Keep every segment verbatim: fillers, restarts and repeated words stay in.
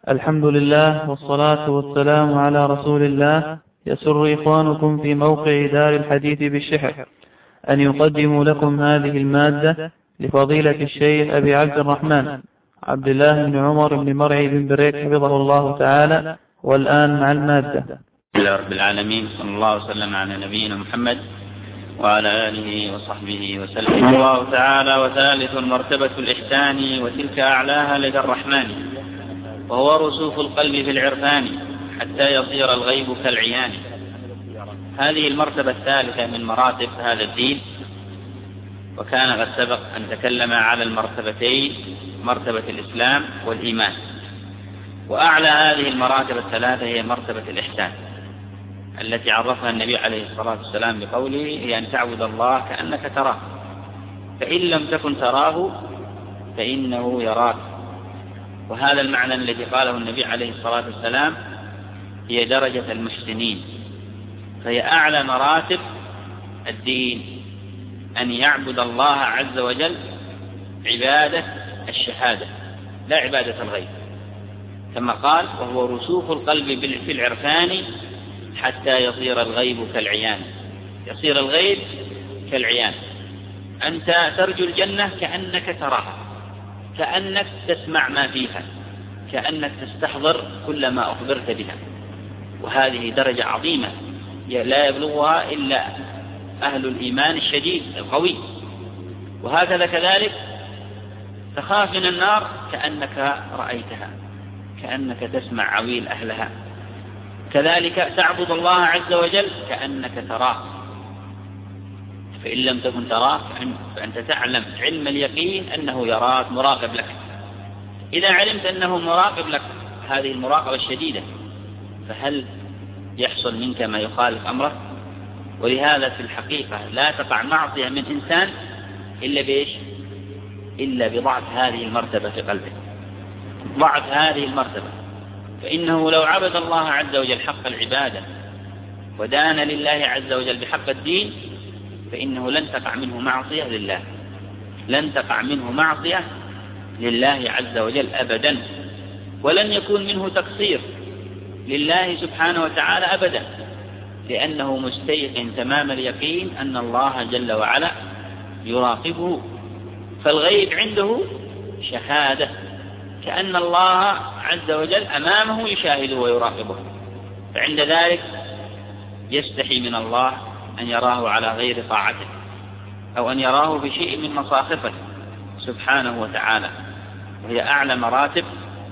الحمد لله والصلاة والسلام على رسول الله. يسر إخوانكم في موقع دار الحديث بالشحر أن يقدموا لكم هذه المادة لفضيلة الشيخ أبي عبد الرحمن عبد الله بن عمر بن مرعي بن بريك حفظه الله تعالى. والآن مع المادة. الحمد لله رب العالمين، صلى الله وسلم على نبينا محمد وعلى آله وصحبه وسلم. الله تعالى: وثالث مرتبة الإحسان وتلك أعلاها لدى الرحمن، وهو رسوف القلب في العرفان حتى يصير الغيب كالعيان. هذه المرتبة الثالثة من مراتب هذا الدين، وكان قد سبق أن تكلم على المرتبتين، مرتبة الإسلام والإيمان. وأعلى هذه المراتب الثلاثة هي مرتبة الإحسان التي عرفها النبي عليه الصلاة والسلام بقوله: هي أن تعبد الله كأنك تراه، فإن لم تكن تراه فإنه يراك. وهذا المعنى الذي قاله النبي عليه الصلاة والسلام هي درجة المحسنين، فهي أعلى مراتب الدين، أن يعبد الله عز وجل عبادة الشهادة لا عبادة الغيب، كما قال: وهو رسوف القلب في العرفان حتى يصير الغيب كالعيان. يصير الغيب كالعيان، أنت ترجو الجنة كأنك تراها، كأنك تسمع ما فيها، كأنك تستحضر كل ما أخبرت بها. وهذه درجة عظيمة لا يبلغها إلا أهل الإيمان الشديد القوي. وهكذا كذلك تخاف من النار كأنك رأيتها، كأنك تسمع عويل أهلها. كذلك تعبد الله عز وجل كأنك تراه، فإن لم تكن تراه فأنت تعلم علم اليقين أنه يراك، مراقب لك. إذا علمت أنه مراقب لك هذه المراقبة الشديدة، فهل يحصل منك ما يخالف أمره؟ ولهذا في الحقيقة لا تقع معصية من إنسان إلا بإيش؟ إلا بضعف هذه المرتبة في قلبه، ضعف هذه المرتبة. فإنه لو عبد الله عز وجل حق العبادة ودان لله عز وجل بحق الدين، فإنه لن تقع منه معصية لله، لن تقع منه معصية لله عز وجل أبدا، ولن يكون منه تقصير لله سبحانه وتعالى أبدا، لأنه مستيقن تمام اليقين أن الله جل وعلا يراقبه. فالغيب عنده شهادة، كأن الله عز وجل أمامه يشاهده ويراقبه، فعند ذلك يستحي من الله أن يراه على غير طاعته، أو أن يراه بشيء من مصاخفه سبحانه وتعالى. وهي أعلى مراتب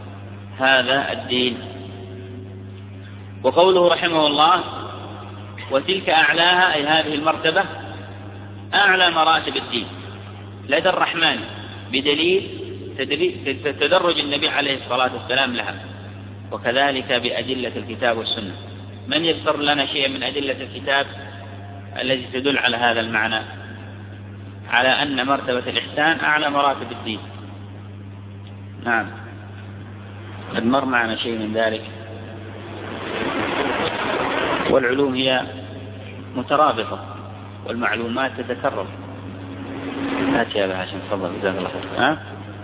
هذا الدين. وقوله رحمه الله: وتلك أعلاها، أي هذه المرتبة أعلى مراتب الدين لدى الرحمن، بدليل تدرج النبي عليه الصلاة والسلام لها، وكذلك بأدلة الكتاب والسنة. من يذكر لنا شيئا من أدلة الكتاب التي تدل على هذا المعنى، على أن مرتبة الإحسان أعلى مراتب الدين؟ نعم، قد مر معنا شيء من ذلك. والعلوم هي مترابطة والمعلومات تتكرر. هات يا أبا هاشم، تفضل، جزاك الله خير. ها؟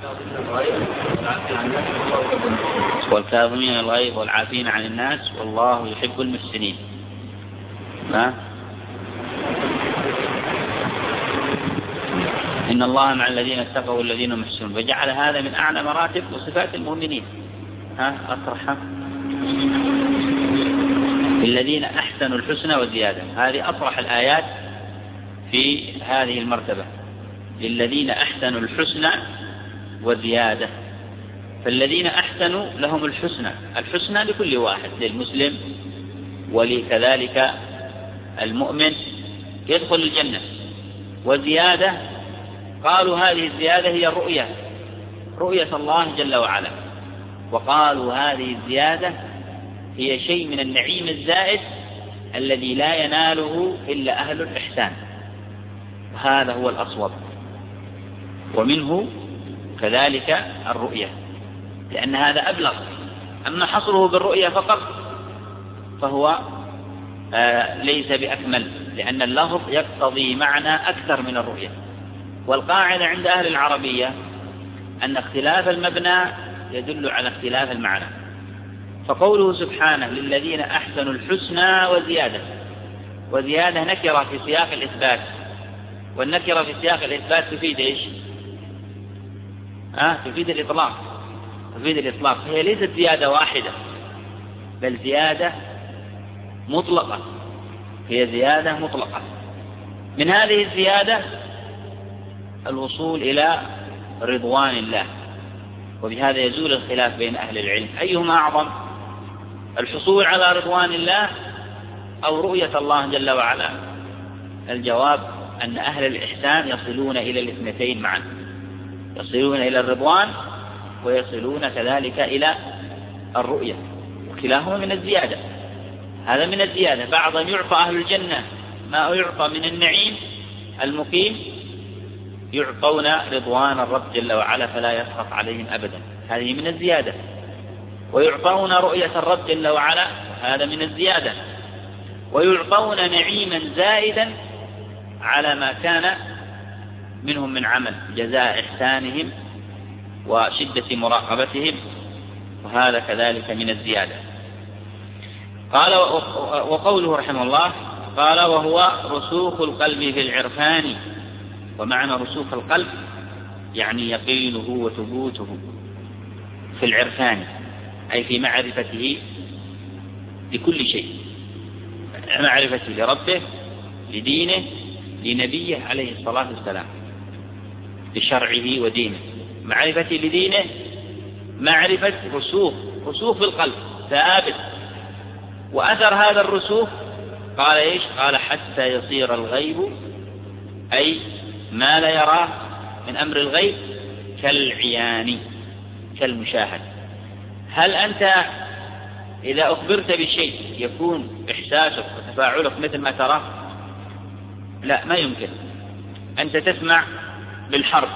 والكاظمين الغيظ والعافين عن الناس والله يحب المحسنين. ها؟ إن الله مع الذين اتقوا والذين هم محسنون، فجعل هذا من أعلى مراتب وصفات المؤمنين. ها؟ أطرحها: الذين أحسنوا الحسنى والزيادة. هذه أصرح الآيات في هذه المرتبة، للذين أحسنوا الحسنى والزيادة. فالذين أحسنوا لهم الحسنى، الحسنى لكل واحد، للمسلم ولكذلك المؤمن يدخل الجنة. وزيادة قالوا هذه الزيادة هي الرؤية، رؤية الله جل وعلا، وقالوا هذه الزيادة هي شيء من النعيم الزائد الذي لا يناله إلا أهل الإحسان، وهذا هو الأصوب. ومنه كذلك الرؤية، لأن هذا أبلغ. أما حصره بالرؤية فقط فهو آه ليس بأكمل، لأن اللفظ يقتضي معنى أكثر من الرؤية. والقاعدة عند أهل العربية أن اختلاف المبنى يدل على اختلاف المعنى، فقوله سبحانه للذين أحسنوا الحسنى وزيادة، وزيادة نكرة في سياق الإثبات، والنكرة في سياق الإثبات تفيد إيش؟ آه تفيد الإطلاق، تفيد الإطلاق. هي ليست زيادة واحدة بل زيادة مطلقة، هي زيادة مطلقة. من هذه الزيادة الوصول إلى رضوان الله، وبهذا يزول الخلاف بين أهل العلم أيهما أعظم، الحصول على رضوان الله أو رؤية الله جل وعلا؟ الجواب أن أهل الإحسان يصلون إلى الاثنتين معا، يصلون إلى الرضوان ويصلون كذلك إلى الرؤية، وكلاهما من الزيادة. هذا من الزيادة. بعضهم يعطى أهل الجنة ما يعطى من النعيم المقيم، يعطون رضوان الرب جل وعلا فلا يسخط عليهم أبدا، هذه من الزيادة. ويعطون رؤية الرب جل وعلا، هذا من الزيادة. ويعطون نعيما زائدا على ما كان منهم من عمل، جزاء إحسانهم وشدة مراقبتهم، وهذا كذلك من الزيادة. قال وقوله رحمه الله قال وهو رسوخ القلب في العرفان. ومعنى رسوخ القلب يعني يقينه وثبوته في العرفان، أي في معرفته بكل شيء، معرفته لربه لدينه لنبيه عليه الصلاة والسلام، لشرعه ودينه. معرفته لدينه معرفة رسوخ، رسوخ في القلب ثابت. وأثر هذا الرسوخ قال إيش؟ قال حتى يصير الغيب، أي ما لا يراه من أمر الغيب، كالعيان، كالمشاهد. هل أنت إذا أخبرت بشيء يكون إحساسك وتفاعلك مثل ما تراه؟ لا، ما يمكن. أنت تسمع بالحرب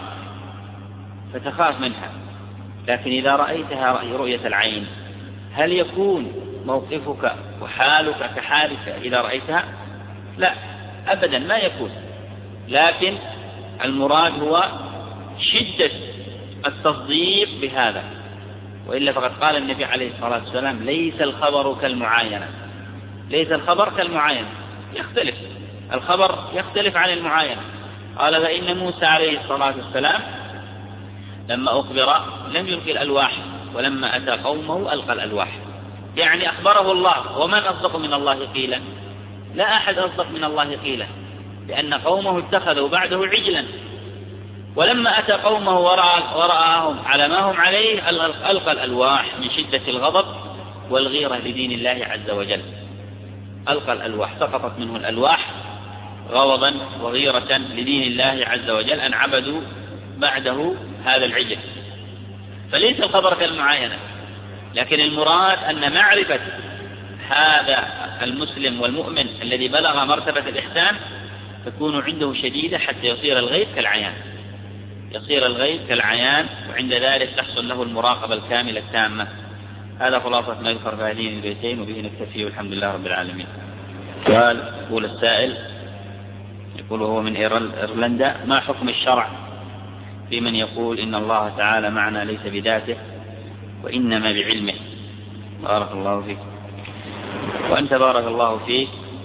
فتخاف منها، لكن إذا رأيتها رأي رؤية العين هل يكون موقفك وحالك كحالك إذا رأيتها؟ لا أبدا، ما يكون. لكن المراد هو شدة التصديق بهذا، وإلا فقد قال النبي عليه الصلاة والسلام ليس الخبر كالمعاينة، ليس الخبر كالمعاينة، يختلف الخبر، يختلف عن المعاينة. قال فإن موسى عليه الصلاة والسلام لما أخبر لم يلقي الألواح، ولما أتى قومه ألقى الألواح، يعني أخبره الله. ومن أصدق من الله قيلا؟ لا أحد أصدق من الله قيلا، لأن قومه اتخذوا بعده عجلا. ولما أتى قومه ورآهم على ما هم عليه ألقى الألواح من شدة الغضب والغيرة لدين الله عز وجل. ألقى الألواح، سقطت منه الألواح غضبا وغيرة لدين الله عز وجل أن عبدوا بعده هذا العجل. فليس الخبر كالمعاينة، لكن المراد أن معرفة هذا المسلم والمؤمن الذي بلغ مرتبة الإحسان تكون عنده شديدة حتى يصير الغيب كالعيان، يصير الغيب كالعيان، وعند ذلك تحصل له المراقبة الكاملة التامة. هذا خلاصة ما يذكر في هذين البيتين، وبه نكتفي والحمد لله رب العالمين. سؤال يقول السائل، يقول هو من إيرلندا: ما حكم الشرع في من يقول إن الله تعالى معنا ليس بذاته وإنما بعلمه؟ بارك الله فيك. وأنت بارك الله فيك.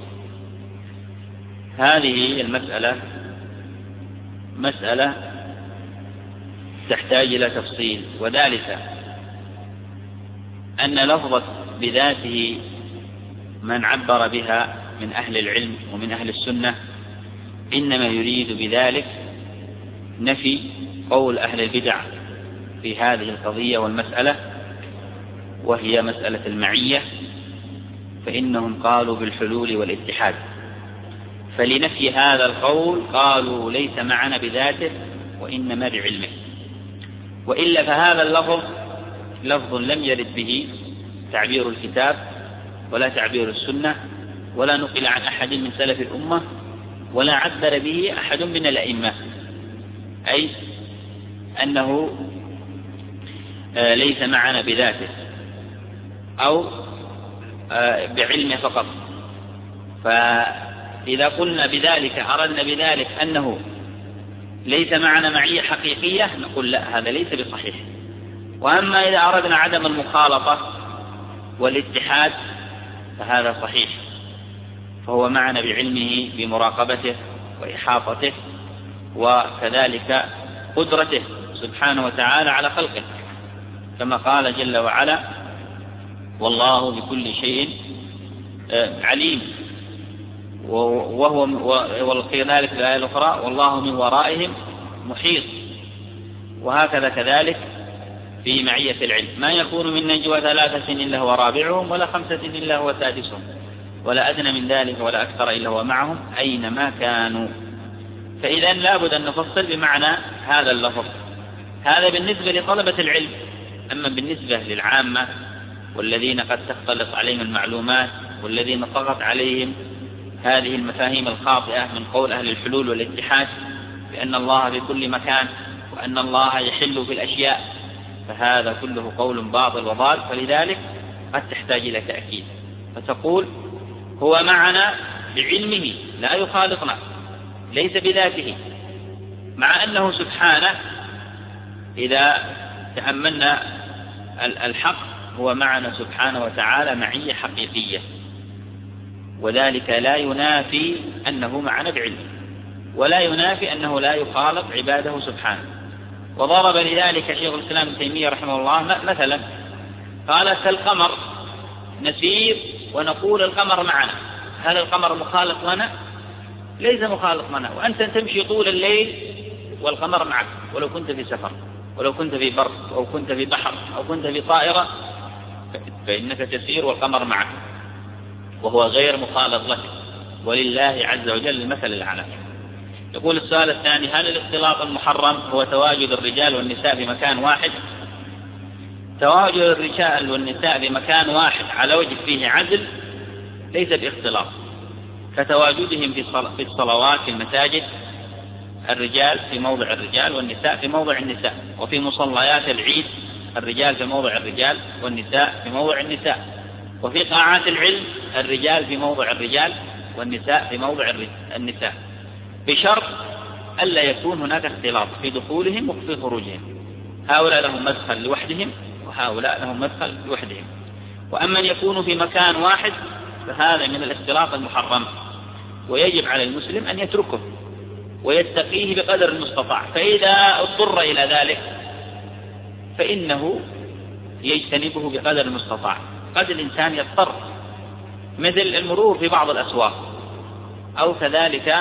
هذه المسألة مسألة تحتاج إلى تفصيل، وذلك أن لفظة بذاته من عبر بها من أهل العلم ومن أهل السنة إنما يريد بذلك نفي قول أهل البدع في هذه القضية والمسألة، وهي مسألة المعية، فإنهم قالوا بالحلول والاتحاد. فلنفي هذا القول قالوا ليس معنا بذاته وإنما بعلمه. وإلا فهذا اللفظ لفظ لم يرد به تعبير الكتاب ولا تعبير السنة، ولا نقل عن أحد من سلف الأمة، ولا عبر به أحد من الأئمة، أي أنه ليس معنا بذاته أو بعلمه فقط. فإذا قلنا بذلك أردنا بذلك أنه ليس معنا معية حقيقية نقول لا، هذا ليس بصحيح. وأما إذا أردنا عدم المخالطة والاتحاد فهذا صحيح، فهو معنا بعلمه بمراقبته وإحاطته وكذلك قدرته سبحانه وتعالى على خلقه، كما قال جل وعلا: والله بكل شيء عليم. وهو وكذلك الآية الأخرى: والله من ورائهم محيط. وهكذا كذلك في معية العلم: ما يكون من نجوى ثلاثة إلا هو رابعهم ولا خمسة إلا هو سادسهم ولا أدنى من ذلك ولا أكثر إلا هو معهم أينما كانوا. فإذا لابد أن نفصل بمعنى هذا اللفظ. هذا بالنسبة لطلبة العلم. أما بالنسبة للعامة والذين قد تختلط عليهم المعلومات والذين طغت عليهم هذه المفاهيم الخاطئة من قول أهل الحلول والاتحاد بأن الله في كل مكان وأن الله يحل في الأشياء، فهذا كله قول باطل وضال. فلذلك قد تحتاج إلى تأكيد، فتقول: هو معنا بعلمه لا يخالطنا، ليس بذاته، مع أنه سبحانه إذا تأملنا الحق هو معنا سبحانه وتعالى معية حقيقية، وذلك لا ينافي أنه معنا بعلمه، ولا ينافي أنه لا يخالط عباده سبحانه. وضرب لذلك شيخ الإسلام ابن تيمية رحمه الله مثلا، قال: كالقمر نسير ونقول القمر معنا، هل القمر مخالط لنا؟ ليس مخالط لنا، وأنت تمشي طول الليل والقمر معك، ولو كنت في سفر، ولو كنت في بر، أو كنت في بحر، أو كنت في طائرة، فإنك تسير والقمر معك وهو غير مخالط لك، ولله عز وجل المثل الأعلى. يقول السؤال الثاني: هل الاختلاط المحرم هو تواجد الرجال والنساء في مكان واحد؟ تواجد الرجال والنساء في مكان واحد على وجه فيه عزل ليس باختلاط، كتواجدهم في الصلوات في المساجد، الرجال في موضع الرجال والنساء في موضع النساء، وفي مصليات العيد الرجال في موضع الرجال والنساء في موضع النساء، وفي قاعات العلم الرجال في موضع الرجال والنساء في موضع النساء، بشرط ألا يكون هناك اختلاط في دخولهم وفي خروجهم، هؤلاء لهم مدخل لوحدهم وهؤلاء لهم مدخل لوحدهم. وأما أن يكونوا في مكان واحد فهذا من الاختلاط المحرم، ويجب على المسلم أن يتركه ويتقيه بقدر المستطاع، فإذا اضطر إلى ذلك فإنه يجتنبه بقدر المستطاع. قد الإنسان يضطر، مثل المرور في بعض الأسواق، أو كذلك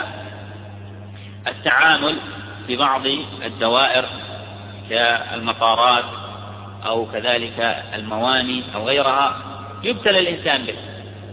التعامل في بعض الدوائر كالمطارات أو كذلك المواني أو غيرها، يبتلى الإنسان به.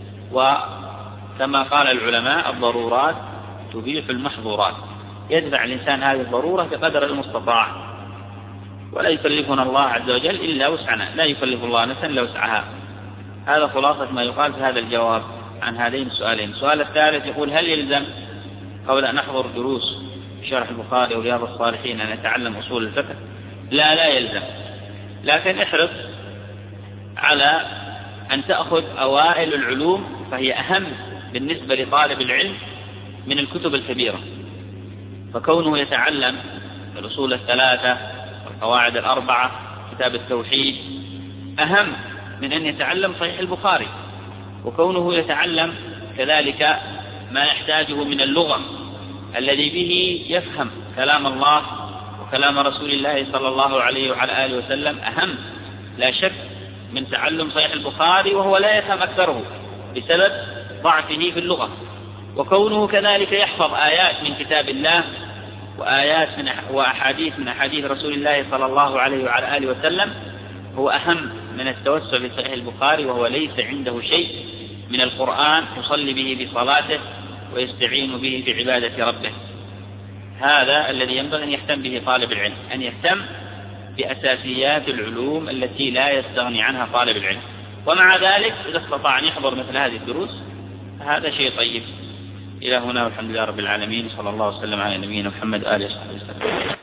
وكما قال العلماء: الضرورات تبيح المحظورات، يدفع الإنسان هذه الضرورة بقدر المستطاع، ولا يكلفنا الله عز وجل إلا وسعنا، لا يكلف الله نفسا إلا وسعها. هذا خلاصة ما يقال في هذا الجواب عن هذين السؤالين. السؤال الثالث يقول: هل يلزم قبل أن نحضر دروس شرح البخاري ورياض الصالحين أن نتعلم أصول الفقه؟ لا لا يلزم، لكن احرص على أن تأخذ أوائل العلوم، فهي أهم بالنسبة لطالب العلم من الكتب الكبيرة. فكونه يتعلم الأصول الثلاثة والقواعد الأربعة كتاب التوحيد أهم من أن يتعلم صحيح البخاري. وكونه يتعلم كذلك ما يحتاجه من اللغة الذي به يفهم كلام الله وكلام رسول الله صلى الله عليه وعلى آله وسلم أهم لا شك من تعلم صحيح البخاري وهو لا يفهم أكثره بسبب ضعفه في اللغة. وكونه كذلك يحفظ آيات من كتاب الله وآيات من وأحاديث من أحاديث رسول الله صلى الله عليه وعلى آله وسلم هو أهم من التوسع في صحيح البخاري، وهو ليس عنده شيء من القرآن يصلي به في صلاته ويستعين به في عبادة ربه. هذا الذي ينبغي أن يهتم به طالب العلم، أن يهتم بأساسيات العلوم التي لا يستغني عنها طالب العلم. ومع ذلك إذا استطاع أن يحضر مثل هذه الدروس هذا شيء طيب. إلى هنا والحمد لله رب العالمين، صلى الله وسلم على نبينا محمد آله وصحبه وسلم.